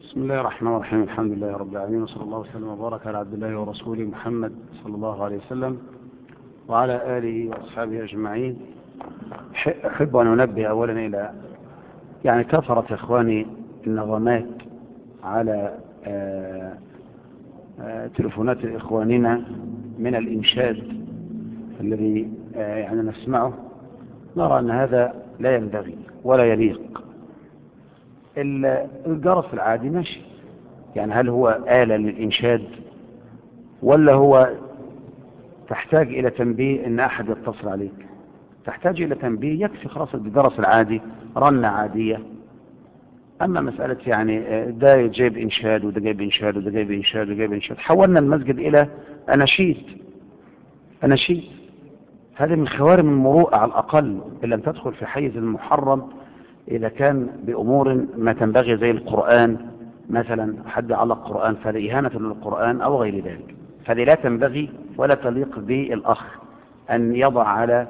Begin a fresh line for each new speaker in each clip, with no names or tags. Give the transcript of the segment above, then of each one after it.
بسم الله الرحمن الرحيم. الحمد لله رب العالمين، وصلى الله وسلم وبارك على عبد الله ورسوله محمد صلى الله عليه وسلم وعلى آله وأصحابه أجمعين. أحب أن أنبه أولا إلى كثرة إخواني النغمات على تلفونات إخواننا من الإنشاد الذي نسمعه. نرى أن هذا لا ينبغي ولا يليق. الجرس العادي ماشي، هل هو آلة للإنشاد ولا هو تحتاج إلى تنبيه إن أحد يتصل عليك؟ تحتاج إلى تنبيه، يكفي خلاص الجرس العادي رنة عادية. أما مسألة ده جايب إنشاد وده جايب إنشاد وده جايب إنشاد وده جايب إنشاد، حولنا المسجد إلى أناشيد. هذه من خوارم المروءة على الأقل، إن لم تدخل في حيز المحرم إذا كان بأمور ما تنبغي زي القرآن مثلا، حد علق القرآن فهذا إهانة للقرآن أو غير ذلك، فهذه لا تنبغي ولا تليق بالأخ أن يضع على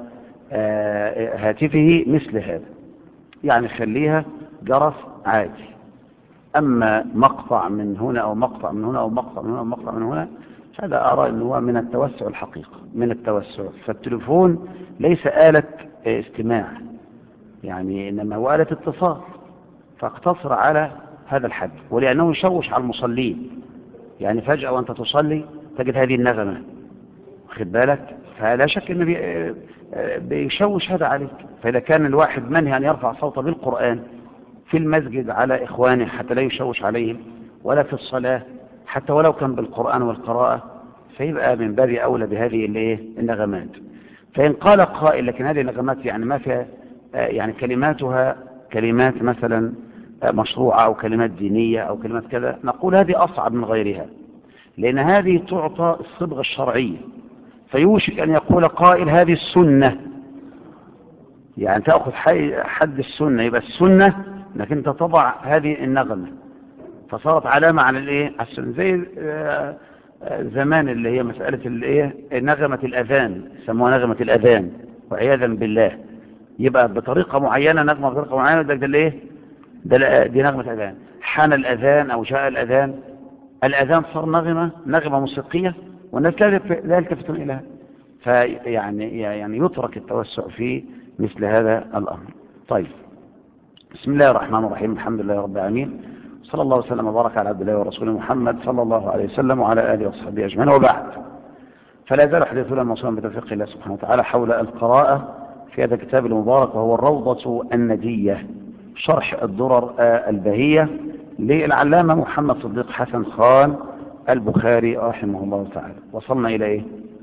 هاتفه مثل هذا. خليها جرس عادي. أما مقطع من هنا أو مقطع من هنا أو مقطع من هنا أو مقطع من هنا، هذا أرى أنه هو من التوسع الحقيقة، من التوسع. فالتليفون ليس آلة استماع، إنما هو آلة اتصال، فاقتصر على هذا الحد. ولأنه يشوش على المصلين، فجأة وأنت تصلي تجد هذه النغمة، واخد بالك؟ فلا شك أنه بيشوش هذا عليك. فإذا كان الواحد منهي أن يرفع صوته بالقرآن في المسجد على إخوانه حتى لا يشوش عليهم، ولا في الصلاة حتى ولو كان بالقرآن والقراءة، فيبقى من باب أولى بهذه النغمات. فإن قال قائل لكن هذه النغمات ما فيها كلماتها كلمات مثلا مشروعة أو كلمات دينية أو كلمات كذا، نقول هذه أصعب من غيرها، لأن هذه تعطى الصبغة الشرعية. فيوشك أن يقول قائل هذه السنة، تأخذ حد السنة، يبقى السنة أنك أنت تضع هذه النغمة، فصارت علامة على السنة. زي زمان اللي هي مسألة نغمة الأذان، سموها نغمة الأذان وعياذا بالله. يبقى بطريقة معينة، نغمة بطريقة معينة، دي نغمة أذان. حان الأذان أو جاء الأذان صار نغمة موسيقية، والناس لا يلتفتون إليها. يترك التوسع في مثل هذا الأمر. طيب، بسم الله الرحمن الرحيم. الحمد لله رب العالمين، صلى الله وسلم وبارك على عبد الله ورسوله محمد صلى الله عليه وسلم وعلى آله وصحبه أجمعين، وبعد. فلا يزال حديثنا موصولا بتوفيق الله سبحانه وتعالى حول القراءة في هذا الكتاب المبارك، وهو الروضة الندية، شرح الدرر البهية للعلامة محمد صديق حسن خان البخاري رحمه الله تعالى. وصلنا إلى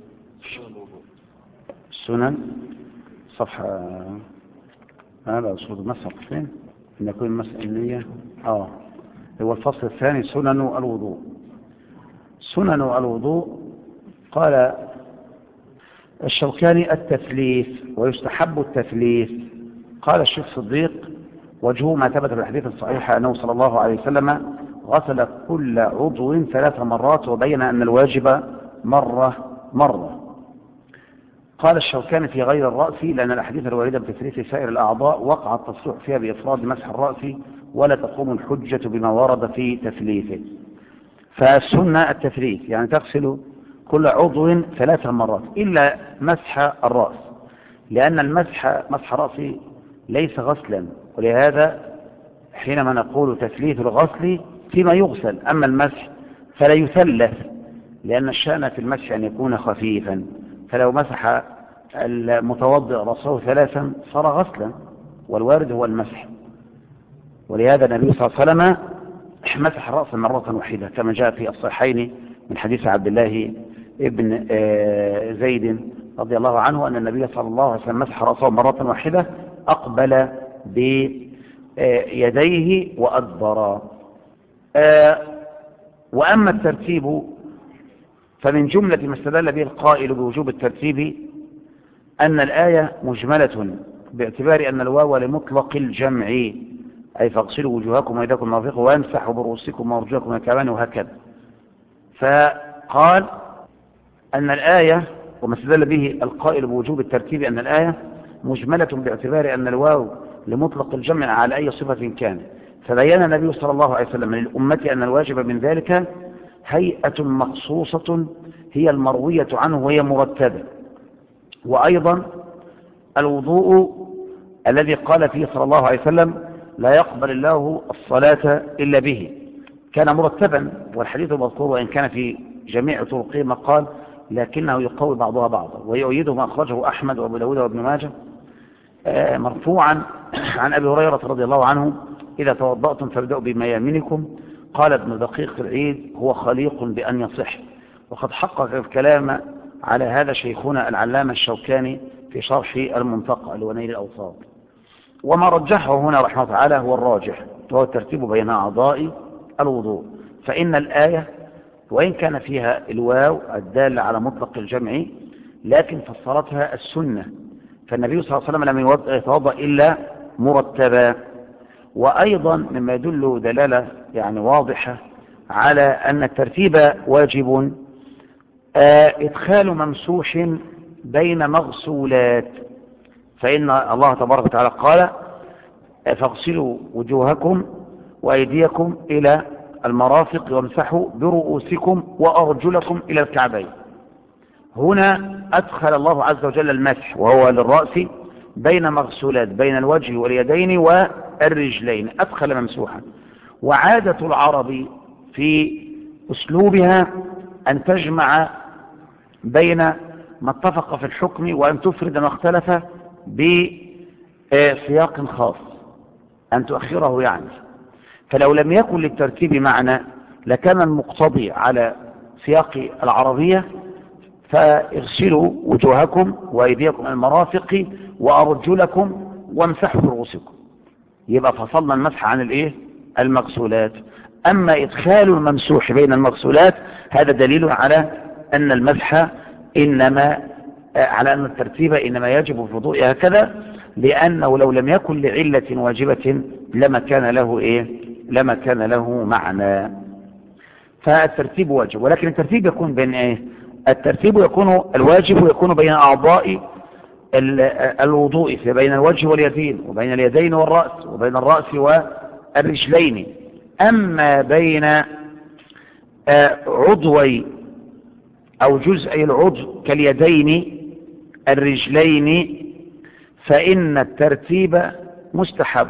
السنن، صفحة هذا صوت المسح فين؟ إن يكون المسألية هو الفصل الثاني، سنن الوضوء. سنن الوضوء، قال الشوكاني التثليث، ويستحب التثليث. قال الشيخ صديق وجهه ما ثبت في الحديث الصحيح أنه صلى الله عليه وسلم غسل كل عضو 3 مرات، وبين أن الواجب مرة. قال الشوكاني في غير الرأس، لأن الأحاديث الواردة بتثليث سائر الأعضاء وقع التصريح فيها بإفراد مسح الرأس، ولا تقوم الحجة بما ورد في تثليثه. فالسنة التثليث، تغسل كل عضو 3 مرات إلا مسح الرأس، لأن مسح الرأس ليس غسلا، ولهذا حينما نقول تثليث الغسل فيما يغسل، أما المسح فلا يثلث، لأن الشأن في المسح أن يكون خفيفا. فلو مسح المتوضئ رأسه 3 صار غسلا، والوارد هو المسح. ولهذا النبي صلى الله عليه وسلم مسح الرأس مرة واحدة، كما جاء في الصحيحين من حديث عبد الله ابن زيد رضي الله عنه أن النبي صلى الله عليه وسلم مسح رأسه مرة واحدة، أقبل بيديه وأدبر. وأما الترتيب فمن جملة ما استدل به القائل بوجوب الترتيب أن الآية مجملة، باعتبار أن الواو لمطلق الجمع، أي فاغسلوا وجوهكم وأيديكم مرافق وامسحوا برؤوسكم وأرجلكم إلى الكعبين، وهكذا. فقال أن الآية، وما استدل به القائل بوجوب الترتيب، أن الآية مجملة باعتبار أن الواو لمطلق الجمع على أي صفة كان، فبين النبي صلى الله عليه وسلم للأمة أن الواجب من ذلك هيئة مخصوصة هي المروية عنه وهي مرتبة. وأيضا الوضوء الذي قال فيه صلى الله عليه وسلم لا يقبل الله الصلاة إلا به كان مرتبا، والحديث المذكور وإن كان في جميع طرقه ما قال لكنه يقوي بعضها بعضا، ويؤيده ما أخرجه أحمد وأبو داود وابن ماجه مرفوعا عن أبي هريرة رضي الله عنه إذا توضأتم فابدأوا بميامنكم. قال ابن دقيق العيد هو خليق بأن يصح، وقد حقق الكلام على هذا شيخنا العلامة الشوكاني في شرح المنتقى لونيل الأوصاد. وما رجحه هنا رحمه الله تعالى هو الراجح، وهو الترتيب بين أعضاء الوضوء، فإن الآية وإن كان فيها الواو الدالة على مطلق الجمع لكن فسرتها السنة، فالنبي صلى الله عليه وسلم لم يتوضأ إلا مرتبا. وأيضا مما يدل دلالة يعني واضحة على أن الترتيب واجب إدخال ممسوح بين مغسولات، فإن الله تبارك وتعالى قال فاغسلوا وجوهكم وأيديكم إلى المرافق وامسحوا برؤوسكم وأرجلكم إلى الكعبين. هنا أدخل الله عز وجل المسح وهو للرأس بين مغسولات بين الوجه واليدين والرجلين، أدخل ممسوحا. وعادة العرب في أسلوبها أن تجمع بين ما اتفق في الحكم وأن تفرد ما اختلف بسياق خاص، أن تؤخره يعني. فلو لم يكن للترتيب معنى لكان المقتضي على سياق العربية فاغسلوا وجوهكم وأيديكم المرافق وأرجلكم وامسحوا برؤوسكم، يبقى فصلنا المسح عن المغسولات. أما إدخال الممسوح بين المغسولات هذا دليل على أن المسح إنما على أن الترتيب إنما يجب في الوضوء هكذا، لأنه لو لم يكن لعلة واجبة لما كان له معنى. فالترتيب واجب، ولكن الترتيب يكون بين الترتيب الواجب يكون بين أعضاء الوضوء، بين الوجه واليدين وبين اليدين والرأس وبين الرأس والرجلين. أما بين عضوي أو جزء العضو كاليدين الرجلين فإن الترتيب مستحب.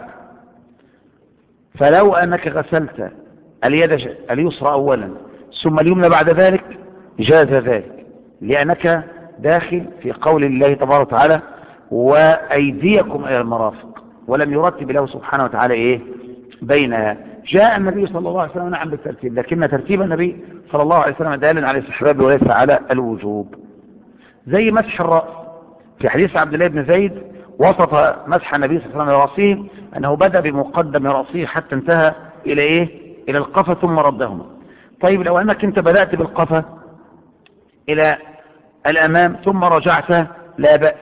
فلو أنك غسلت اليد اليسرى أولا ثم اليمنى بعد ذلك جاز ذلك، لأنك داخل في قول الله تبارك وتعالى وأيديكم إلى المرافق، ولم يرتب له سبحانه وتعالى بينها. جاء النبي صلى الله عليه وسلم نعم بالترتيب، لكن ترتيب النبي صلى الله عليه وسلم دال على الاستحباب وليس على الوجوب. زي مسح الرأس في حديث عبد الله بن زيد وصف مسح النبي صلى الله عليه وسلم لرأسه أنه بدأ بمقدم رأسه حتى انتهى إلى القفا ثم ردهما. طيب لو أنك انت بدأت بالقفا إلى الأمام ثم رجعت لا بأس،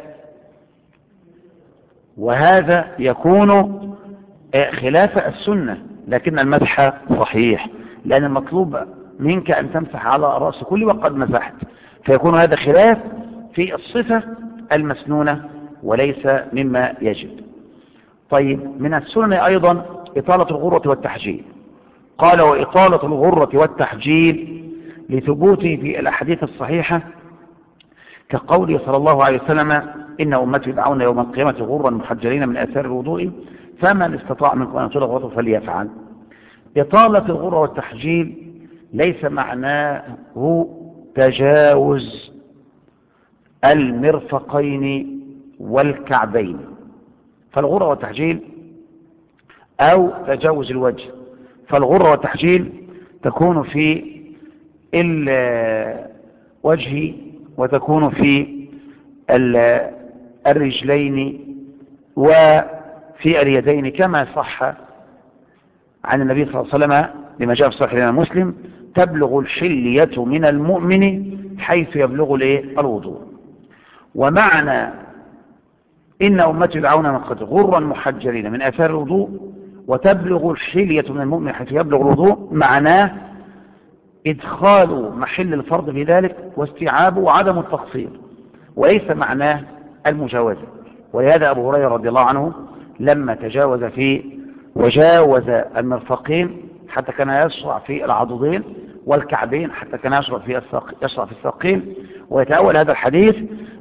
وهذا يكون خلاف السنة، لكن المسح صحيح، لأن المطلوب منك أن تمسح على الرأس كله وقد مسحت، فيكون هذا خلاف في الصفة المسنونة وليس مما يجب. طيب من السنن أيضا إطالة الغرة والتحجيل. قال وإطالة الغرة والتحجيل لثبوته في الأحاديث الصحيحة كقوله صلى الله عليه وسلم إن أمتي يدعون يوم القيامة غرا محجلين من آثار الوضوء فمن استطاع منكم أن يطيل غرته فليفعل. إطالة الغرة والتحجيل ليس معناه تجاوز المرفقين والكعبين، فالغرة والتحجيل أو تجاوز الوجه، فالغرة والتحجيل تكون في الوجه وتكون في الرجلين وفي اليدين، كما صح عن النبي صلى الله عليه وسلم لما جاء في صحيح الإمام مسلم تبلغ الحلية من المؤمن حيث يبلغ الوضوء. ومعنى إن أمتي يدعون من قد غرا محجلين من آثار الوضوء وتبلغ الحلية من المؤمن حيث يبلغ الوضوء معناه إدخال محل الفرض في ذلك واستيعابه وعدم التقصير، وليس معناه المجاوزة. ولهذا أبو هريرة رضي الله عنه لما تجاوز في وجاوز المرفقين حتى كان يشرع في العضدين، والكعبين حتى كان يشرع في الساقين، ويتأول هذا الحديث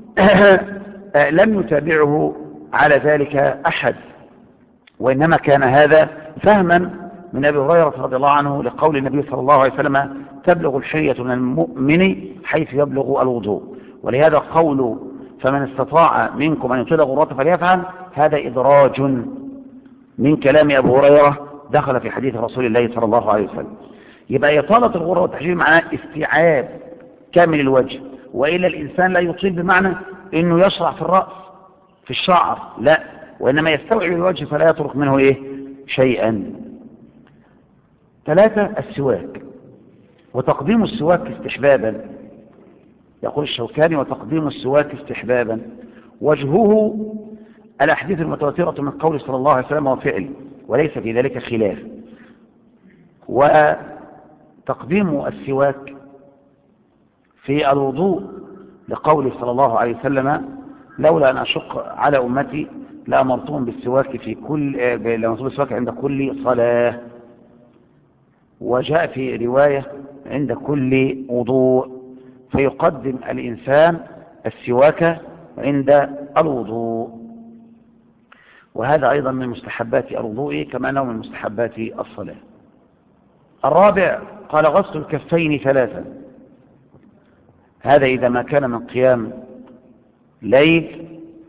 لم يتابعه على ذلك أحد، وإنما كان هذا فهما من أبي هريرة رضي الله عنه لقول النبي صلى الله عليه وسلم: تبلغ الحلية من المؤمن حيث يبلغ الوضوء. ولهذا قول فمن استطاع منكم أن يطيل غرته فليفعل، هذا إدراج من كلام أبي هريرة دخل في حديث رسول الله صلى الله عليه وسلم. يبقى إطالة الغرة والتحجيل معناه استيعاب كامل الوجه، وإلا الإنسان لا يطيل بمعنى أنه يشرع في الرأس في الشعر، لا، وإنما يستوعب الوجه فلا يترك منه شيئا. 3 السواك، وتقديم السواك استحبابا. يقول الشوكاني: وتقديم السواك استحبابا وجهه الأحاديث المتواترة من قول صلى الله عليه وسلم وفعل، وليس في ذلك خلاف. وتقديم السواك في الوضوء لقول صلى الله عليه وسلم: لولا أن أشق على أمتي لأمرتهم بالسواك عند كل صلاة. وجاء في رواية عند كل وضوء، فيقدم الإنسان السواك عند الوضوء. وهذا أيضا من مستحبات الوضوء كما أنه من مستحبات الصلاة. 4 قال: غسل الكفين 3. هذا إذا ما كان من قيام ليل،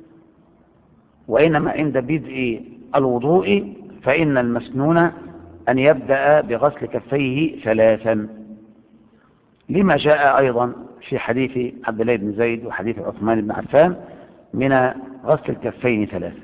وإنما عند بدء الوضوء فإن المسنون أن يبدأ بغسل كفيه 3، لما جاء أيضا في حديث عبد الله بن زيد وحديث عثمان بن عفان من غسل الكفين 3.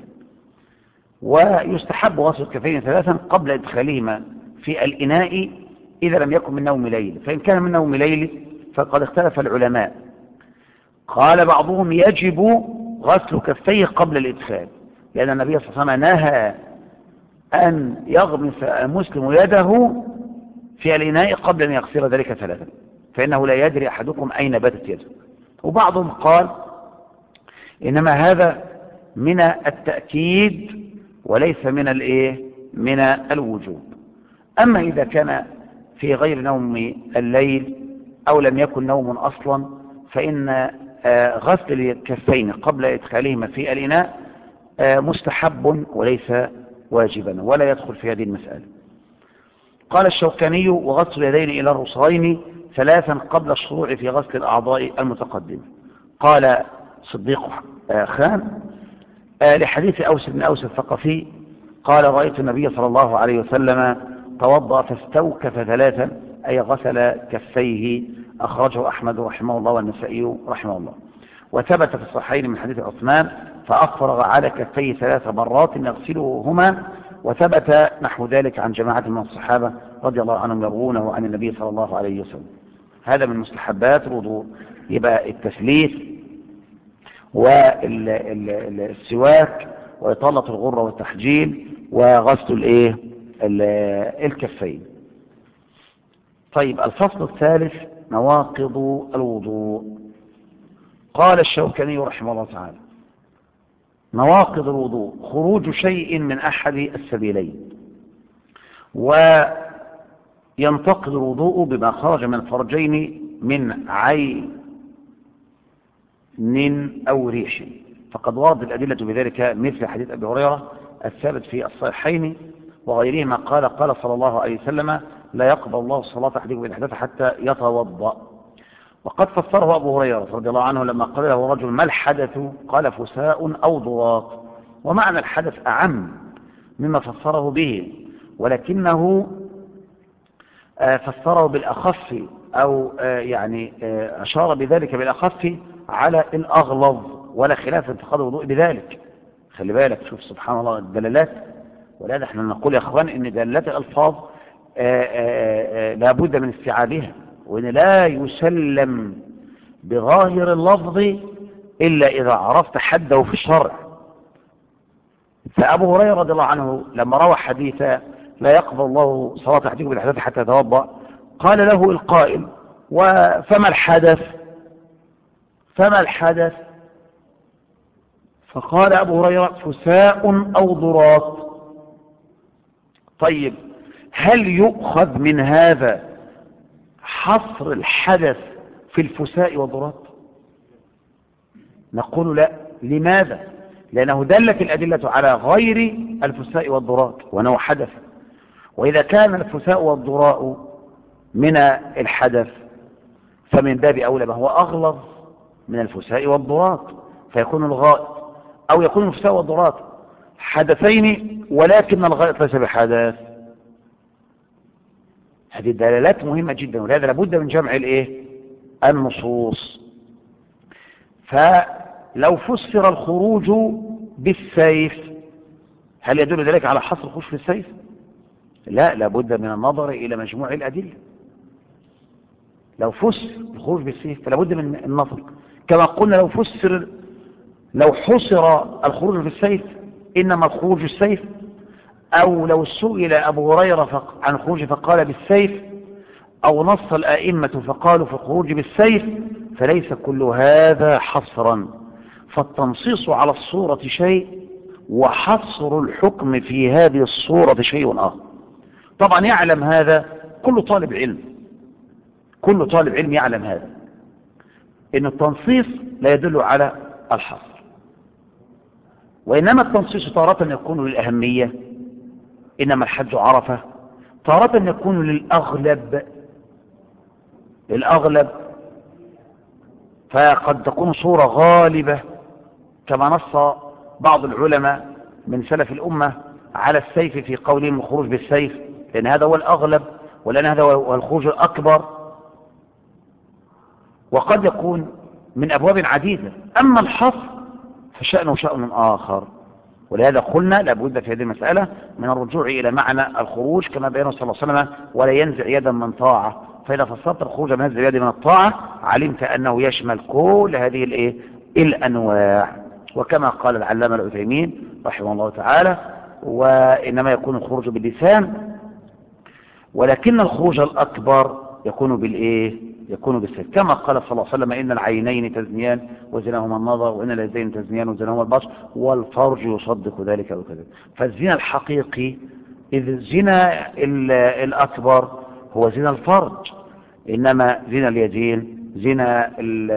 ويستحب غسل الكفين 3 قبل إدخالهما في الإناء إذا لم يكن من نوم ليل، فإن كان من نوم ليل فقد اختلف العلماء. قال بعضهم: يجب غسل كفيه قبل الإدخال، لأن النبي صلى الله عليه وسلم نهى أن يغمس المسلم يده في الإناء قبل أن يغسل ذلك 3، فإنه لا يدري أحدكم أين باتت يده. وبعضهم قال: إنما هذا من التأكيد وليس من الوجوب. أما إذا كان في غير نوم الليل أو لم يكن نوم أصلا فإن غسل الكفين قبل إدخالهما في الإناء مستحب وليس واجبا، ولا يدخل في هذه المسألة. قال الشوكاني: وغسل اليدين إلى الرسغين 3 قبل الشروع في غسل الأعضاء المتقدمة. قال صديق خان لحديث أوس بن أوس الثقفي قال: رأيت النبي صلى الله عليه وسلم توضأ فاستوكف 3، أي غسل كفيه. أخرجه أحمد رحمه الله والنسائي رحمه الله. وثبت في الصحيحين من حديث عثمان: فأفرغ على كفيه 3 مرات يغسلهما. وثبت نحو ذلك عن جماعة من الصحابة رضي الله عنهم يروونه عن النبي صلى الله عليه وسلم. هذا من مستحبات الوضوء. يبقى التثليث والسواك وإطالة الغرة والتحجيل وغسل الكفين. طيب، الفصل الثالث: نواقض الوضوء. قال الشوكاني رحمه الله تعالى: نواقض الوضوء خروج شيء من أحد السبيلين، وينتقض الوضوء بما خرج من الفرجين من عين أو ريح، فقد ورد الأدلة بذلك مثل حديث أبي هريرة الثابت في الصحيحين وغيرهما قال صلى الله عليه وسلم: لا يقبل الله صلاة أحدكم إذا أحدث حتى يتوضأ. وقد فسره أبو هريرة رضي الله عنه لما قال له رجل: ما الحدث؟ قال: فساء أو ضراط. ومعنى الحدث أعم مما فسره به، ولكنه فسره بالأخف، أو أشار بذلك بالأخف على الأغلظ، ولا خلاف انتقاد الوضوء بذلك. خلي بالك، شوف سبحان الله الدلالات. ولهذا احنا نقول يا اخوان ان دلالات الألفاظ لابد من استيعابها، وإن لا يسلم بظاهر اللفظ إلا إذا عرفت حده في الشرع. فأبو هريرة رضي الله عنه لما روى حديث لا يقبل الله صلاة أحدكم بالحدث حتى يتوضأ، قال له القائل: فما الحدث؟ فقال أبو هريرة: فساء أو ضراط. طيب هل يؤخذ من هذا حصر الحدث في الفساء والضرات؟ نقول لا. لماذا؟ لأنه دلت الأدلة على غير الفساء والضرات وأنه حدث، وإذا كان الفساء والضراء من الحدث فمن باب أولى ما هو أغلظ من الفساء والضرات، فيكون الغائط أو يكون الفساء والضرات حدثين ولكن الغائط ليس بحدث. هذه الدلالات مهمة جدا، ولهذا لابد من جمع النصوص. فلو فسر الخروج بالسيف هل يدل ذلك على حصر الخروج بالسيف؟ لا، لابد من النظر إلى مجموع الأدلة. لو فسر الخروج بالسيف فلابد من النظر، كما قلنا لو حصر الخروج بالسيف إنما الخروج بالسيف، أو لو سئل أبو هريرة عن الخروج فقال بالسيف، أو نص الآئمة فقالوا في الخروج بالسيف، فليس كل هذا حصرا. فالتنصيص على الصورة شيء، وحصر الحكم في هذه الصورة شيء آخر. طبعا يعلم هذا كل طالب علم، كل طالب علم يعلم هذا، إن التنصيص لا يدل على الحصر، وإنما التنصيص تارة يكون للأهمية، إنما الحج عرفة، تارة يكون للأغلب، فقد تكون صورة غالبة كما نص بعض العلماء من سلف الأمة على السيف في قولهم الخروج بالسيف، لأن هذا هو الأغلب، ولأن هذا هو الخروج الأكبر، وقد يكون من أبواب عديدة. أما الحصر فشأنه شأن آخر، ولهذا قلنا لابد في هذه المسألة من الرجوع إلى معنى الخروج كما بينه صلى الله عليه وسلم: ولا ينزع يدا من طاعة. فإذا فسرت الخروج من هذا اليد من الطاعة علمت أنه يشمل كل هذه الأنواع. وكما قال العلامة العثيمين رحمه الله تعالى: وإنما يكون الخروج باللسان، ولكن الخروج الأكبر يكون يكون بالسيف، كما قال صلى الله عليه وسلم: إن العينين تزنيان وزناهما النظر، وإن اليدين تزنيان وزناهما البطش، والفرج يصدق ذلك وكذا. فالزنا الحقيقي إذ الزنا الأكبر هو زنا الفرج، إنما زنا اليدين، زنا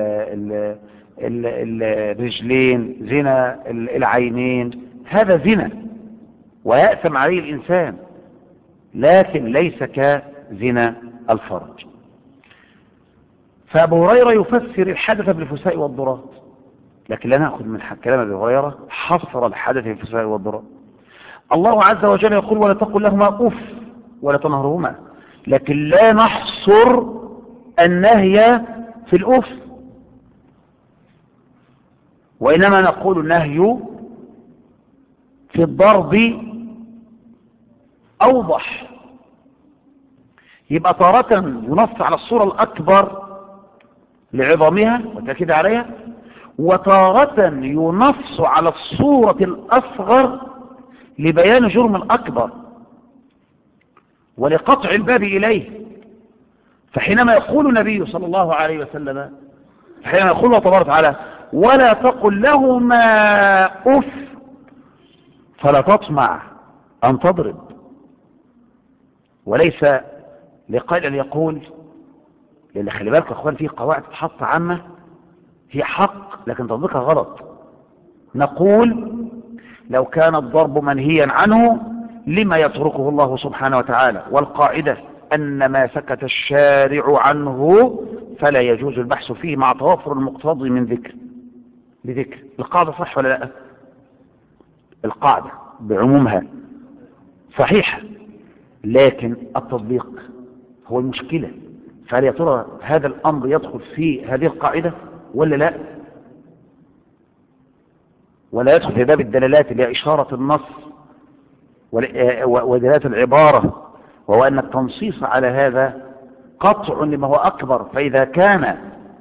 الرجلين، زنا العينين، هذا زنا ويأثم عليه الإنسان، لكن ليس كزنا الفرج. فأبو هريرة يفسر الحدث بالفساء والضرات، لكن لا نأخذ من كلام أبي هريرة حصر الحدث بالفساء والضرات. الله عز وجل يقول: ولا تقل لهما أف ولا تنهرهما، لكن لا نحصر النهي في الأف، وإنما نقول النهي في الضرب أوضح. يبقى تارة ينص على الصورة الأكبر لعظمها والتأكيد عليها، وتارة ينص على الصورة الأصغر لبيان جرم الأكبر ولقطع الباب إليه. فحينما يقول النبي صلى الله عليه وسلم، حينما يقول الله تبارك وتعالى: ولا تقل لهما أف، فلا تطمع أن تضرب، وليس لقائل أن يقول، لأن خلي بالك يا أخوان في قواعد تحط عامة هي حق لكن تطبيقها غلط. نقول: لو كان الضرب منهيا عنه لما يتركه الله سبحانه وتعالى، والقاعدة أن ما سكت الشارع عنه فلا يجوز البحث فيه مع توافر المقتضي من بذكر. القاعدة صح ولا لا؟ القاعدة بعمومها صحيحة، لكن التطبيق هو المشكلة. فهل يا ترى هذا الأمر يدخل في هذه القاعدة ولا لا؟ ولا يدخل في باب الدلالات اللي هي إشارة النص ودلالات العبارة، وهو أن التنصيص على هذا قطع لما هو أكبر. فإذا كان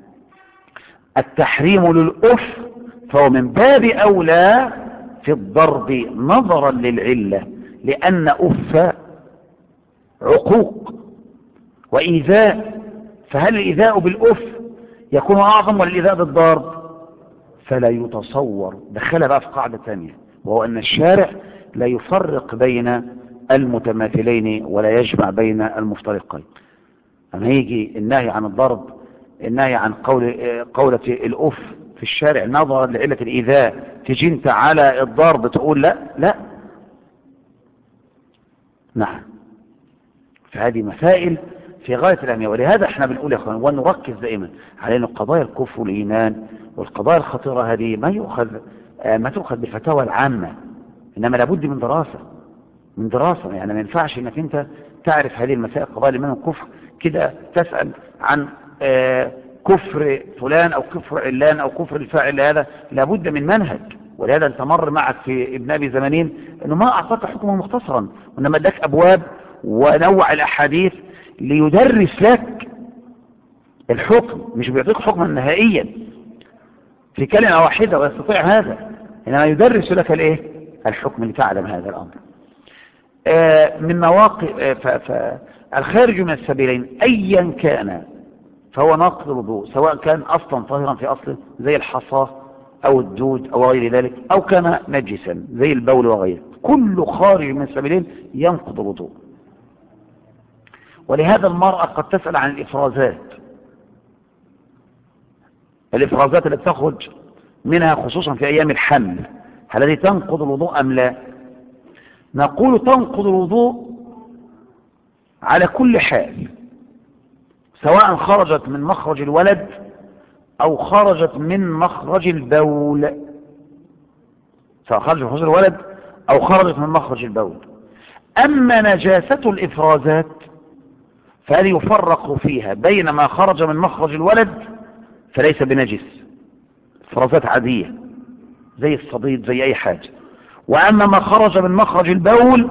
التحريم للأف فهو من باب أولى في الضرب نظرا للعلة، لأن أف عقوق وإيذاء، فهل الإيذاء بالأف يكون أعظم ولا الإيذاء بالضرب؟ فلا يتصور. دخل بقى في قاعدة ثانية، وهو أن الشارع لا يفرق بين المتماثلين ولا يجمع بين المفترقين. أما يجي النهي عن الضرب، النهي عن قولة الأف في الشارع نظرا لعلة الإيذاء، تجي انت على الضرب تقول لا لا. نعم، فهذه مسائل في غاية الأهمية. ولهذا احنا بنقول يا اخوان ونركز دائما على ان قضايا الكفر والإيمان والقضايا الخطيرة هذه ما تؤخذ بالفتاوى العامة، إنما لابد من دراسة. يعني ما ينفعش انك انت تعرف هذه المسائل قضايا الإيمان والكفر كده تسأل عن كفر فلان أو كفر علان أو كفر الفاعل. هذا لابد من منهج. ولهذا انت مر معك في ابن أبي زمانين أنه ما أعطاك حكما مختصرا، وإنما اداك أبواب ونوع الأحاديث ليدرس لك الحكم، مش بيعطيك حكما نهائيا في كلمة واحدة ويستطيع هذا، إنما يدرس لك الحكم لتعلم هذا الأمر. من مواقع الخارج من السبيلين أيا كان فهو ناقض الوضوء، سواء كان أصلا طاهرا في أصله زي الحصى أو الدود أو غير ذلك، أو كان نجسا زي البول وغيره، كل خارج من السبيلين ينقض الوضوء. ولهذا المرأة قد تسأل عن الإفرازات التي تخرج منها خصوصا في أيام الحمل، هل هذه تنقض الوضوء أم لا؟ نقول تنقض الوضوء على كل حال، سواء خرجت من مخرج الولد أو خرجت من مخرج البول، سواء خرجت من مخرج الولد أو خرجت من مخرج البول. أما نجاسة الإفرازات فهل يفرق فيها بين ما خرج من مخرج الولد فليس بنجس، إفرازات عادية زي الصديد زي أي حاجة، وأما ما خرج من مخرج البول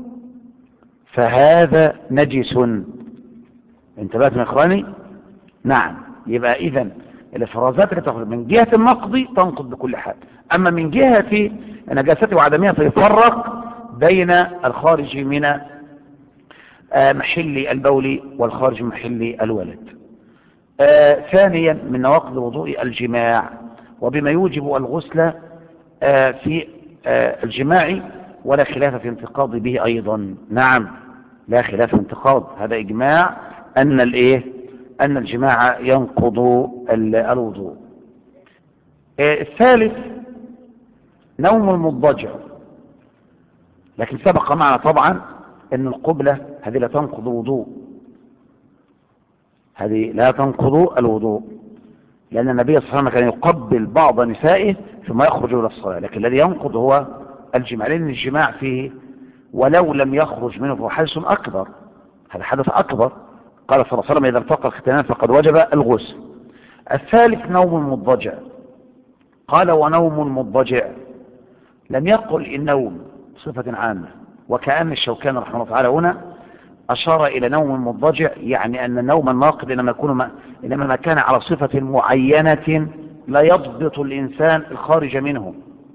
فهذا نجس. انتبهت من إخواني؟ نعم. يبقى إذن الإفرازات اللي تخرج من جهة النقض تنقض بكل حال، أما من جهة نجاسته وعدمها فيفرق بين الخارج من محل البول والخارج من محل الولد. ثانيا من نواقض الوضوء الجماع، وبما يوجب الغسل في الجماع ولا خلاف في انتقاض به أيضا. نعم، لا خلاف في انتقاض، هذا إجماع أن الجماع ينقض الوضوء. الثالث نوم المضجع، لكن سبق معنا طبعا أن القبلة هذه لا تنقض الوضوء، هذه لا تنقض الوضوء، لأن النبي صلى الله عليه وسلم كان يقبل بعض نسائه ثم يخرج إلى الصلاة، لكن الذي ينقض هو الجماع، لأن الجماع فيه ولو لم يخرج منه فهو حدث أكبر، هذا حدث أكبر. قال صلى الله عليه وسلم إذا التقى الختانان فقد وجب الغسل. الثالث نوم المضجع، قال ونوم المضجع لم يقل النوم صفة عامة، وكأن الشوكاني رحمه الله تعالى هنا أشار إلى نوم المضجع، يعني أن النوم الناقض إنما ما كان على صفة معينة لا يضبط الإنسان الخارج منه،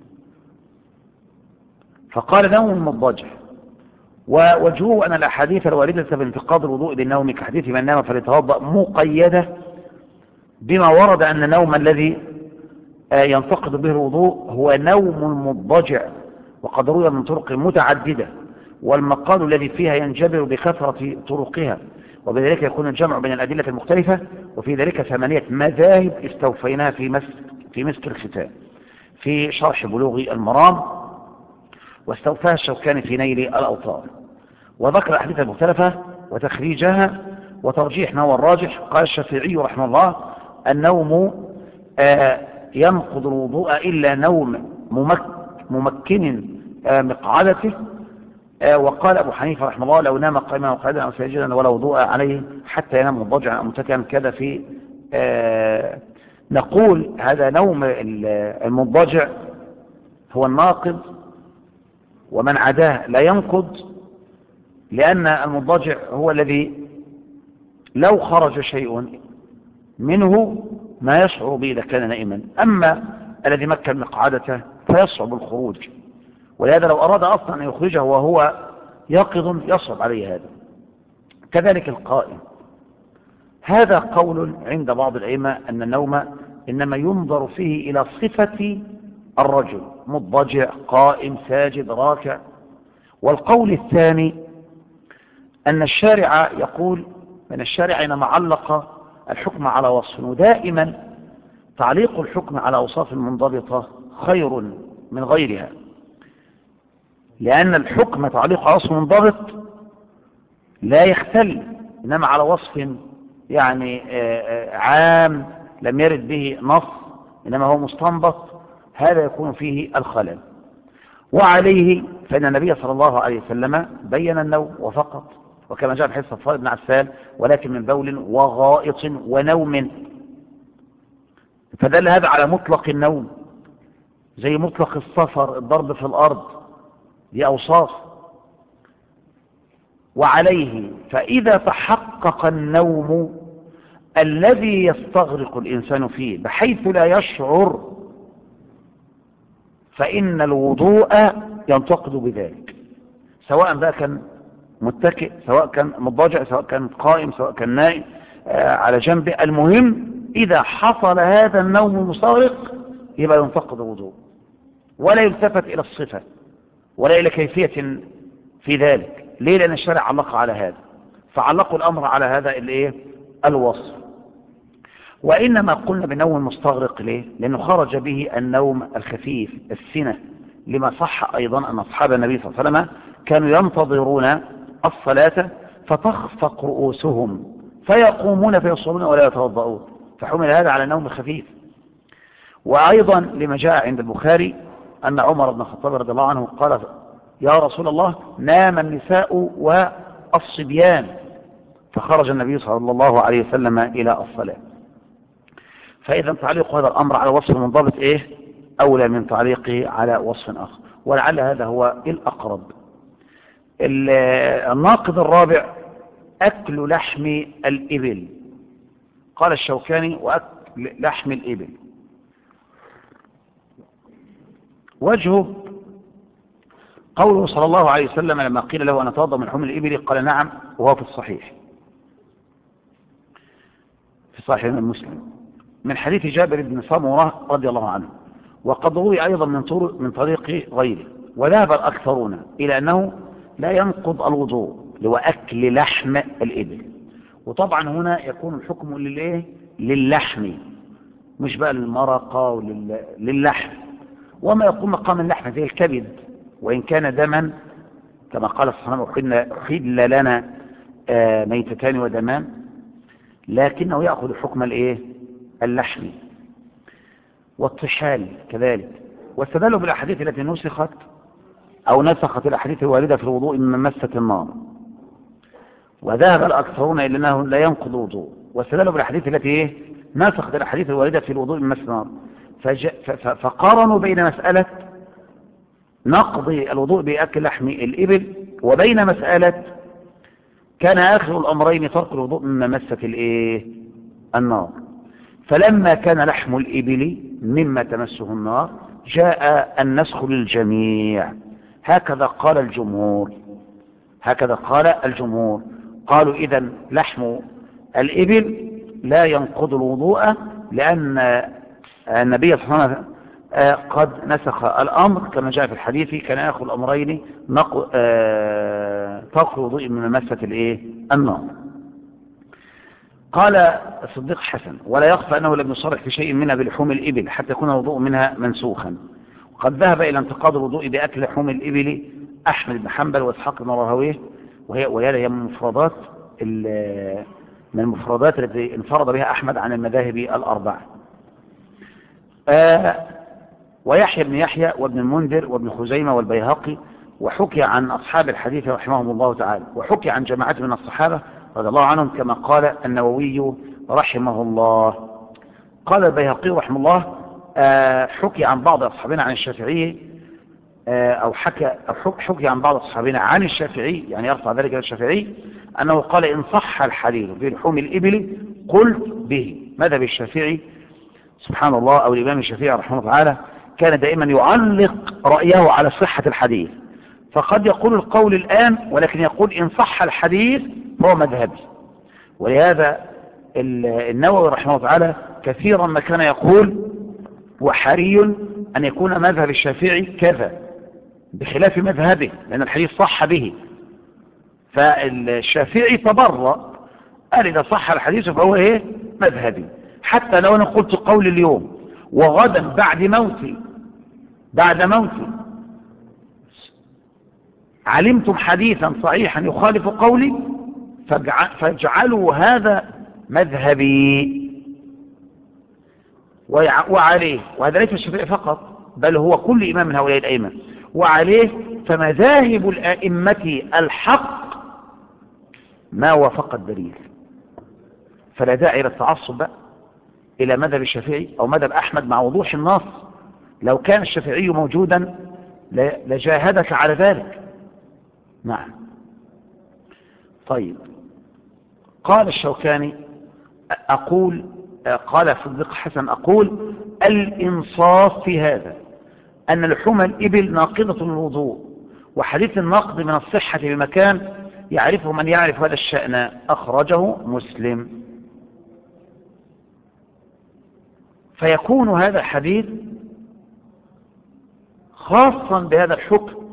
فقال نوم المضجع. ووجهه أن الأحاديث الواردة في انتقاض الوضوء بالنوم كحديث من نام فليتوضأ مقيدة بما ورد أن النوم الذي ينتقض به الوضوء هو نوم المضجع، وقد روي من طرق متعددة، والمقال الذي فيها ينجبر بكثرة طرقها، وبذلك يكون الجمع بين الأدلة المختلفة، وفي ذلك 8 مذاهب استوفيناها في مسك الختان في شرح بلوغ المرام، واستوفاها الشوكاني في نيل الأوطار، وذكر الأحاديث المختلفة وتخريجها وترجيح ما هو الراجح. قال الشافعي رحمه الله النوم ينقض الوضوء إلا نوم ممكن مقعدته، وقال أبو حنيفة رحمه الله لو نام قائما أو قاعدا أو ساجدا ولا وضوء عليه حتى ينام مضجعا أو متكئا كذا في نقول هذا نوم المضجع هو الناقض، ومن عداه لا ينقض، لأن المضجع هو الذي لو خرج شيء منه ما يشعر به إذا كان نائما، أما الذي مكن مقعدته فيصعب الخروج، ولهذا لو أراد أصلا أن يخرجه وهو يقظ يصعب عليه هذا. كذلك القائم، هذا قول عند بعض الأئمة أن النوم إنما ينظر فيه إلى صفة الرجل، مضجع قائم ساجد راكع، والقول الثاني أن الشارع يقول أن الشارع إنما علق الحكم على وصف، ودائما تعليق الحكم على أوصاف منضبطة خير من غيرها، لأن الحكم تعليق على وصف منضبط لا يختل، إنما على وصف يعني عام لم يرد به نص إنما هو مستنبط، هذا يكون فيه الخلل. وعليه فإن النبي صلى الله عليه وسلم بين النوم وفقط، وكما جاء في حديث صفوان بن عسال ولكن من بول وغائط ونوم، فدل هذا على مطلق النوم زي مطلق السفر، الضرب في الأرض، دي أوصاف. وعليه فإذا تحقق النوم الذي يستغرق الإنسان فيه بحيث لا يشعر فإن الوضوء ينتقد بذلك، سواء بقى كان متكئ، سواء كان مضطجع، سواء كان قائم، سواء كان نائم على جنبه، المهم إذا حصل هذا النوم المستغرق يبقى ينتقد الوضوء، ولا يلتفت إلى الصفة ولا إلى كيفية في ذلك. ليه؟ لأن الشارع علق على هذا، فعلقوا الأمر على هذا الايه الوصف. وإنما قلنا بالنوم المستغرق ليه؟ لأنه خرج به النوم الخفيف السنة، لما صح أيضا أن أصحاب النبي صلى الله عليه وسلم كانوا ينتظرون الصلاة فتخفق رؤوسهم فيقومون فيصلون ولا يتوضؤون، فحمل هذا على النوم الخفيف. وأيضا لما جاء عند البخاري أن عمر بن الخطاب رضي الله عنه قال يا رسول الله نام النساء والصبيان، فخرج النبي صلى الله عليه وسلم إلى الصلاة. فإذا تعليق هذا الأمر على وصف منضبط أولى من تعليقه على وصف آخر، ولعل هذا هو الأقرب. الناقض الرابع أكل لحم الإبل. قال الشوكاني وأكل لحم الإبل وجهه قوله صلى الله عليه وسلم لما قيل له أن أتوضأ من لحوم الإبل قال نعم، وهو في الصحيح في صحيح مسلم من حديث جابر بن سمرة رضي الله عنه، وقد روي أيضا من طريق غيره. وذهب الأكثرون إلى أنه لا ينقض الوضوء لأكل لحم الإبل، وطبعا هنا يكون الحكم للحم، مش بقى للمرقة للحم، وما يقوم مقام اللحم زي الكبد وإن كان دما كما قال سبحانه أحل لنا ميتتان ودمان، لكنه يأخذ حكم اللحم. والطحال كذلك. واستدلوا بالأحاديث التي نسخت أو نسخت الأحاديث الواردة في الوضوء من مسة النار، وذهب الأكثرون إلى أنه لا ينقض الوضوء، واستدلوا بالأحاديث التي نسخت الأحاديث الواردة في الوضوء من مسة النار، فقارنوا بين مسألة نقض الوضوء بأكل لحم الإبل وبين مسألة كان آخر الأمرين ترك الوضوء مما مست النار. فلما كان لحم الإبل مما تمسه النار جاء النسخ للجميع، هكذا قال الجمهور، قالوا إذن لحم الإبل لا ينقض الوضوء لأن النبي صلى الله عليه وسلم قد نسخ الأمر كما جاء في الحديث كان آخر الأمرين ترك الوضوء من مسة النار. قال الصديق حسن ولا يخفى أنه لم يصرح في شيء منها بلحوم الإبل حتى يكون الوضوء منها منسوخا، وقد ذهب إلى انتقاض الوضوء بأكل لحوم الإبل أحمد بن حنبل وإسحاق بن راهويه، وهي من المفردات التي انفرد بها أحمد عن المذاهب الأربعة. ويحيى بن يحيى وابن المنذر وابن خزيمة والبيهقي، وحكي عن أصحاب الحديث رحمهم الله تعالى، وحكي عن جماعة من الصحابة رضي الله عنهم كما قال النووي رحمه الله. قال البيهقي رحمه الله حكي عن بعض أصحابنا عن الشافعي أو حكي عن بعض أصحابنا عن الشافعي، يعني يرفع ذلك إلى الشافعي أنه قال إن صح الحديث في لحوم الإبل قلت به. ماذا بالشافعي سبحان الله، أو الإمام الشافعي رحمه الله تعالى كان دائما يعلق رأيه على صحة الحديث، فقد يقول القول الآن ولكن يقول إن صح الحديث فهو مذهبي. ولهذا النووي رحمه الله تعالى كثيرا ما كان يقول وحري أن يكون مذهب الشافعي كذا، بخلاف مذهبه لأن الحديث صح به. فالشافعي تبرأ، قال إذا صح الحديث فهو إيه؟ مذهبي. حتى لو أنا قلت قول اليوم وغدا بعد موتي علمتم حديثا صحيحا يخالف قولي فاجعلوا هذا مذهبي. وعليه، وهذا ليس الشافعي فقط بل هو كل إمام من هؤلاء الأئمة، وعليه فمذاهب الأئمة الحق ما وافق الدليل. فلا داعي للتعصب إلى مذهب الشافعي أو مذهب أحمد مع وضوح النص. لو كان الشافعي موجودا لجاهدك على ذلك. نعم. طيب، قال الشوكاني قال صديق حسن أقول الإنصاف في هذا أن لحوم الإبل ناقضة الوضوء، وحديث النقض من الصحة بمكان يعرفه من يعرف هذا الشأن، أخرجه مسلم. فيكون هذا الحديث خاصا بهذا الحكم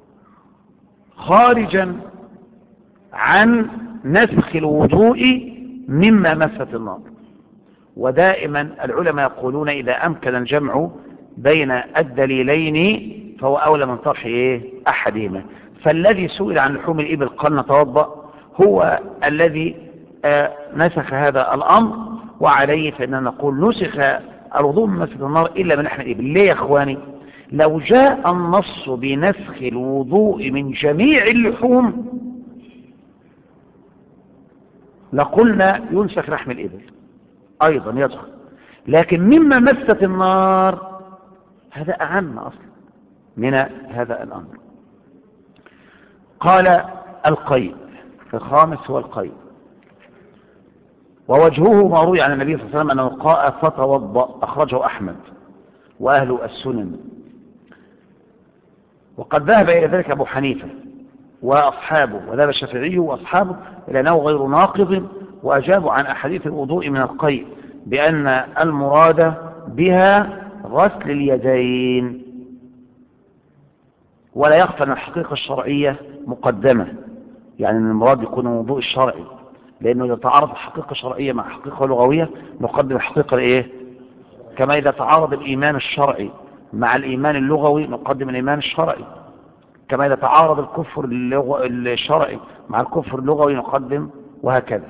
خارجا عن نسخ الوضوء مما مست النار. ودائما العلماء يقولون إذا أمكن الجمع بين الدليلين فهو أولى من طرح أحدهما. فالذي سئل عن لحوم الإبل قال نتوضأ هو الذي نسخ هذا الأمر، وعليه فإننا نقول نسخ الوضوء من مسجد النار إلا من لحم الإبل. ليه يا إخواني؟ لو جاء النص بنسخ الوضوء من جميع اللحوم لقلنا ينسخ لحم الإبل أيضا يدخل، لكن مما مست النار هذا أعم أصلا من هذا الأمر. قال القيد الخامس هو القيد، ووجهه ما روي عن النبي صلى الله عليه وسلم أنه قاء فتوضأ، أخرجه أحمد وأهل السنن. وقد ذهب إلى ذلك أبو حنيفة وأصحابه، وذهب الشافعي وأصحابه إلى أنه غير ناقض، وأجابوا عن أحاديث الوضوء من القيء بأن المراد بها غسل اليدين. ولا يخفى أن الحقيقة الشرعية مقدمة، يعني أن المراد يكون الوضوء الشرعي، لأنه إذا تعارض الحقيقة الشرعية مع حقيقة لغوية نقدم الحقيقة كما إذا تعارض الإيمان الشرعي مع الإيمان اللغوي نقدم الإيمان الشرعي، كما إذا تعارض الكفر الشرعي مع الكفر اللغوي نقدم، وهكذا.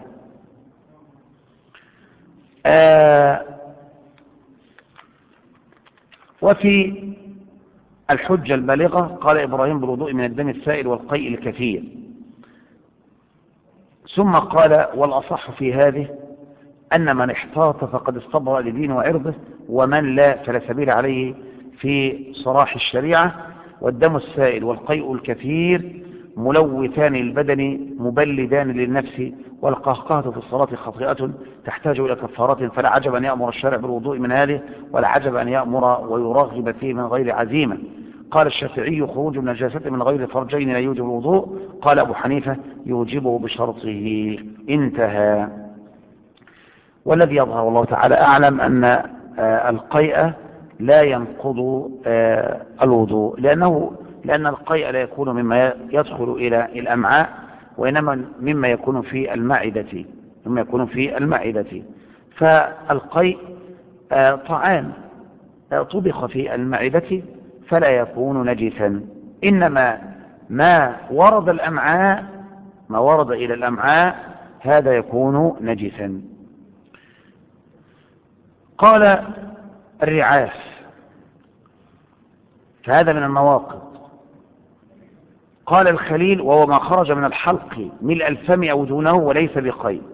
وفي الحجة البالغة قال إبراهيم بالوضوء من الدم السائل والقيء الكثير، ثم قال والأصح في هذه أن من احتاط فقد استبرأ لدينه وعرضه، ومن لا فلا سبيل عليه في صراح الشريعة. والدم السائل والقيء الكثير ملوثان للبدن مبلدان للنفس، والقهقهة في الصلاة خطيئة تحتاج إلى كفارات، فلا عجب أن يأمر الشارع بالوضوء من هذه، ولا عجب أن يأمر ويرغب فيه من غير عزيمة. قال الشافعي خروج النجاسة من غير فرجين لا يوجب الوضوء، قال أبو حنيفة يوجبه بشرطه. انتهى. والذي يظهر والله تعالى أعلم أن القيء لا ينقض الوضوء، لأن القيء لا يكون مما يدخل إلى الأمعاء، وإنما مما يكون في المعدة. فالقيء طعام طبخ في المعدة فلا يكون نجسا، إنما ما ورد إلى الأمعاء هذا يكون نجسا. قال الرعاف فهذا من النواقض. قال الخليل وهو ما خرج من الحلق ملء الفم أو دونه وليس بقيد.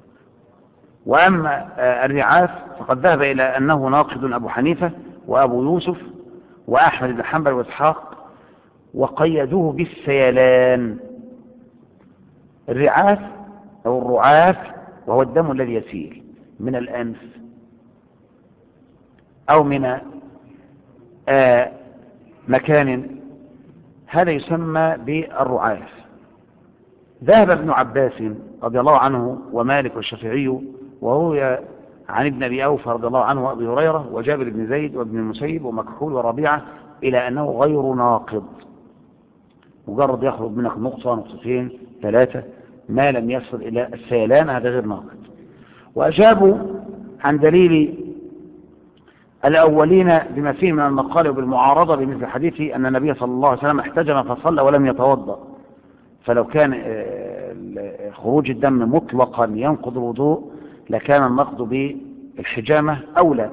وأما الرعاف فقد ذهب إلى أنه ناقض أبو حنيفة وأبو يوسف وأحمد بن حنبل وإسحاق، وقيدوه بالسيلان. الرعاف أو الرعاف وهو الدم الذي يسيل من الأنف أو من مكان، هذا يسمى بالرعاف. ذهب ابن عباس رضي الله عنه ومالك والشافعي وروي عن ابن أبي أوفى رضي الله عنه وأبي هريرة وجابر بن زيد وابن المسيب ومكحول وربيعة إلى أنه غير ناقض. مجرد يخرج منك نقطة نقطتين ثلاثة ما لم يصل إلى السيلان هذا غير ناقض. وأجابوا عن دليل الأولين بما فيه من المقال وبالمعارضة بمثل حديث أن النبي صلى الله عليه وسلم احتجم فصلى ولم يتوضأ، فلو كان خروج الدم مطلقا ينقض الوضوء لكان النقض بالحجامة أولى.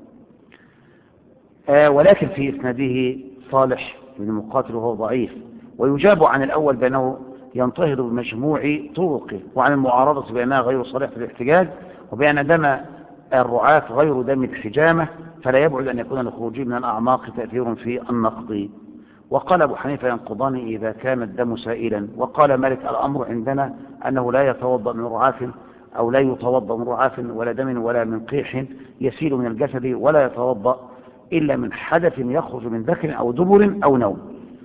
ولكن في إسناده صالح بن مقاتل وهو ضعيف. ويجاب عن الأول بأنه ينتهض بمجموع طرقه، وعن المعارضة بأنها غير صريحة في الاحتجاج، وبأن دم الرعاة غير دم الحجامة، فلا يبعد أن يكون لخروجه من الأعماق تأثير في النقض. وقال أبو حنيفة ينقضان إذا كان الدم سائلا. وقال مالك الأمر عندنا أنه لا يتوضأ من رعاة أو لا يتوضأ من رعاة ولا دم ولا من قيح يسيل من الجسد، ولا يتوضأ إلا من حدث يخرج من ذكر أو دبر أو نوم.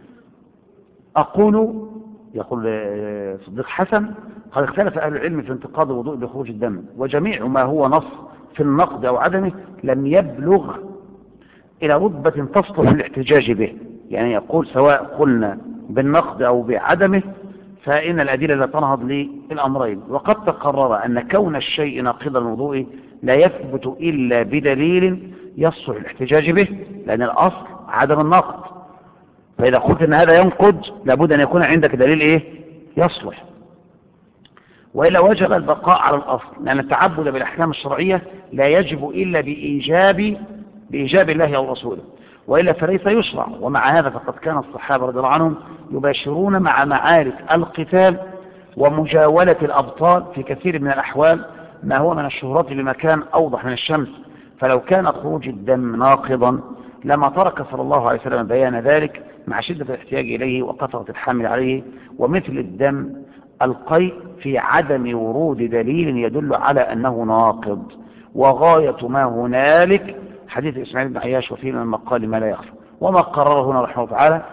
أقول يقول صديق حسن قد اختلف أهل العلم في انتقاض الوضوء بخروج الدم، وجميع ما هو نص في النقض أو عدمه لم يبلغ إلى رتبة تصلح الاحتجاج به. يعني يقول سواء قلنا بالنقض أو بعدمه فإن الأدلة لا تنهض للأمرين. وقد تقرر أن كون الشيء ناقض الوضوء لا يثبت إلا بدليل يصلح الاحتجاج به، لأن الأصل عدم النقض. فإذا قلت أن هذا ينقض لابد أن يكون عندك دليل إيه يصلح، وإلا وجب البقاء على الأصل، لأن التعبد بالأحكام الشرعية لا يجب إلا بإيجاب الله أو رسوله، وإلا فليس يشرع. ومع هذا فقد كان الصحابة رضي الله عنهم يباشرون مع معارك القتال ومجاولة الأبطال في كثير من الأحوال ما هو من الشهرة بمكان أوضح من الشمس. فلو كان خروج الدم ناقضا لما ترك صلى الله عليه وسلم بيان ذلك مع شدة الاحتياج إليه وكثرة الحمل عليه. ومثل الدم القيء في عدم ورود دليل يدل على أنه ناقض، وغاية ما هنالك حديث إسماعيل بن عياش وفيه من المقال ما لا يخفى. وما قرره هنا رحمه الله تعالى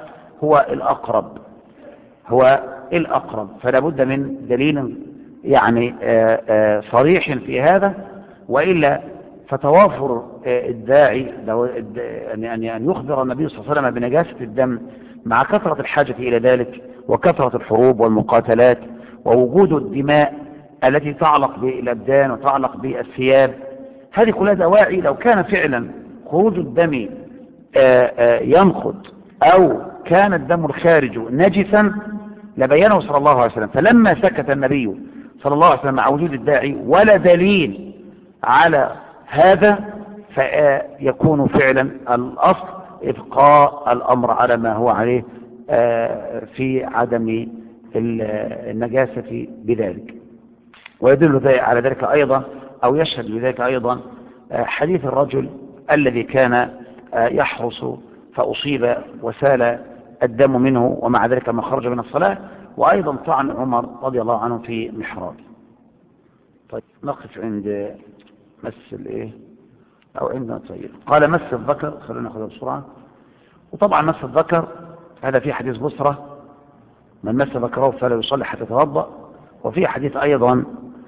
هو الأقرب، فلا بد من دليل يعني صريح في هذا، وإلا فتوافر الداعي أن يخبر النبي صلى الله عليه وسلم بنجاسة الدم مع كثرة الحاجة إلى ذلك وكثرة الحروب والمقاتلات ووجود الدماء التي تعلق بالأبدان وتعلق بالثياب، هذه كلها دواعي. لو كان فعلا خروج الدم ينقض أو كان الدم الخارج نجسا لبينه صلى الله عليه وسلم. فلما سكت النبي صلى الله عليه وسلم مع وجود الداعي ولا دليل على هذا فيكون فعلا الأصل إبقاء الأمر على ما هو عليه في عدم النجاسة بذلك. ويدل على ذلك أيضا أو يشهد بذلك أيضا حديث الرجل الذي كان يحرس فأصيب وسال الدم منه ومع ذلك ما خرج من الصلاة، وأيضا طعن عمر رضي الله عنه في محراب. طيب نقف عند مس الايه او عندنا. طيب قال مس الذكر، خلينا ناخذها بسرعه. وطبعا مس الذكر هذا في حديث بصرة من مس ذكره فلا يصلي حتى يتوضا، وفي حديث ايضا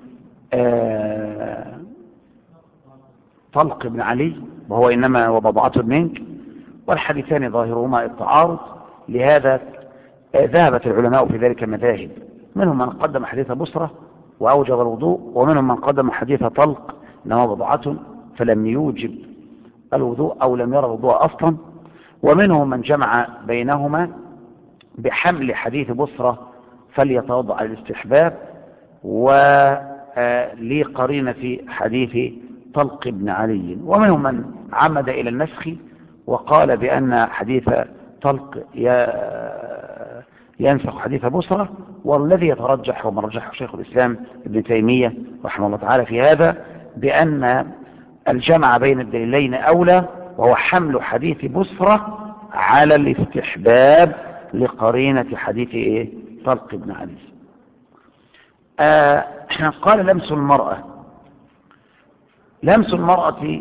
طلق بن علي وهو انما وبضعة منك، والحديثان ظاهرهما التعارض. لهذا ذهبت العلماء في ذلك مذاهب، منهم من قدم حديث بصرة واوجب الوضوء، ومنهم من قدم حديث طلق انما بضعة فلم يوجب الوضوء أو لم يرى الوضوء أصلا، ومنهم من جمع بينهما بحمل حديث بصرة فليتوضأ على الاستحباب ولقرينة حديث طلق بن علي، ومنهم من عمد إلى النسخ وقال بأن حديث طلق ينسخ حديث بصرة. والذي يترجح وما رجحه شيخ الإسلام ابن تيمية رحمه الله تعالى في هذا بأن الجمع بين الدليلين أولى، وهو حمل حديث بصرة على الاستحباب لقرينة حديث طلق بن علي. قال لمس المرأة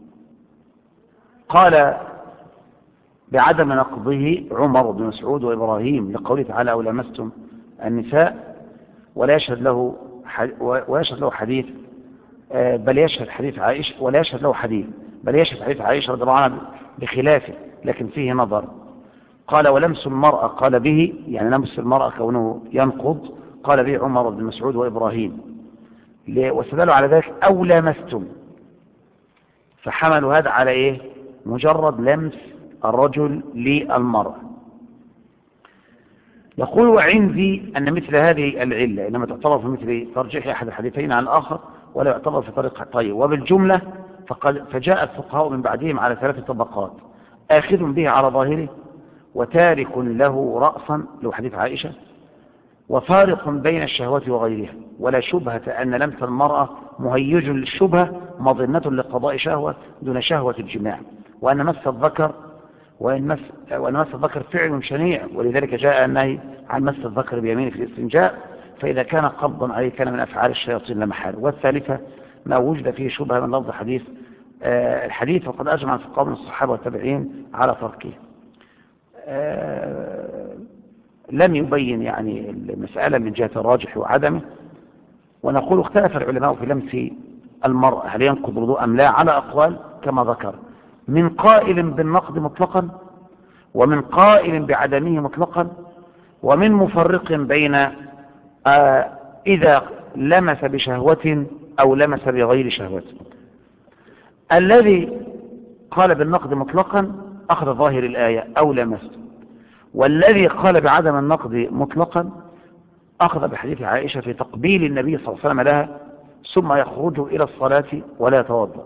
قال بعدم نقضه عمر بن مسعود وإبراهيم لقوله تعالى أو لمستم النساء، ولا يشهد له حديث بل يشهد حديث عائشة، ولا يشهد له حديث بل يشهد حديث عائشة رضي الله عنها بخلافه، لكن فيه نظر. قال ولمس المرأة قال به، يعني لمس المرأة كونه ينقض، قال به عمر بن مسعود وإبراهيم، واستدلوا على ذلك أو لمستم، فحملوا هذا على إيه؟ مجرد لمس الرجل للمرأة. يقول وعندي أن مثل هذه العلة إنما تعتبر في مثل ترجيح أحد الحديثين عن الآخر ولا يعتبر في طريق طيب. وبالجملة فجاء الفقهاء من بعدهم على 3 طبقات: آخذ به على ظاهره، وتارك له رأسا، له حديث عائشة، وفارق بين الشهوات وغيرها، ولا شبهة أن لمس المرأة مهيج للشبهة مظنة لقضاء شهوة دون شهوة الجماع، وأن مس الذكر فعل شنيع، ولذلك جاء النهي عن مس الذكر بيمينه في الاستنجاء، فإذا كان قبضا عليه كان من أفعال الشياطين لا محال. والثالثة ما وجد فيه شبهة من لفظ الحديث، وقد أجمع الفقهاء من الصحابة والتابعين على تركه. لم يبين يعني المسألة من جهة الراجح وعدمه. ونقول اختلف العلماء في لمس المرأة هل ينقض الوضوء أم لا، على أقوال كما ذكر، من قائل بالنقض مطلقا، ومن قائل بعدمه مطلقا، ومن مفرق بين إذا لمس بشهوة أو لمس بغير شهوة. الذي قال بالنقض مطلقا أخذ ظاهر الآية أو لمس، والذي قال بعدم النقض مطلقا أخذ بحديث عائشة في تقبيل النبي صلى الله عليه وسلم لها ثم يخرج إلى الصلاة ولا يتوضأ.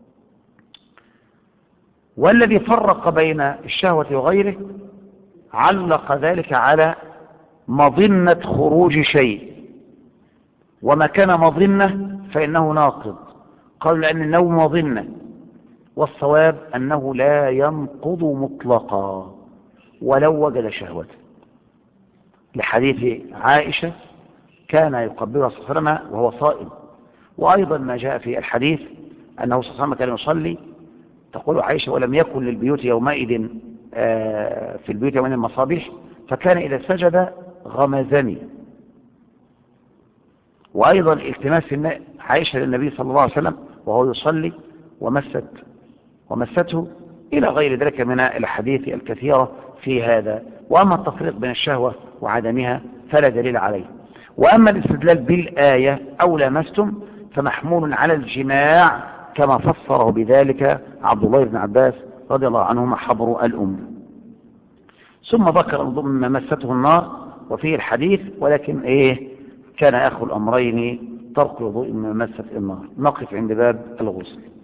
والذي فرق بين الشهوة وغيره علق ذلك على مظنة خروج شيء، وما كان مظنة فإنه ناقض، قالوا لأن النوم مظنة، والصواب أنه لا ينقض مطلقا ولو وجد شهوة، لحديث عائشة كان يقبلها صلى الله عليه وسلم وهو صائم. وأيضا ما جاء في الحديث أنه صلى الله عليه وسلم كان يصلي، تقول عائشة ولم يكن للبيوت يومئذ في البيوت يومئذ المصابيح، فكان إذا سجد غمزني. وأيضا التماس عائشة للنبي صلى الله عليه وسلم وهو يصلي ومسته إلى غير ذلك من الحديث الكثيرة في هذا. وأما التفريق بين الشهوة وعدمها فلا دليل عليه. وأما الاستدلال بالآية أو لمستم فمحمول على الجماع كما فسره بذلك عبد الله بن عباس رضي الله عنهما حبر الأم. ثم ذكر مما مسته النار وفيه الحديث، ولكن كان آخر الأمرين ترك الوضوء مما مست النار. نقف عند باب الغسل.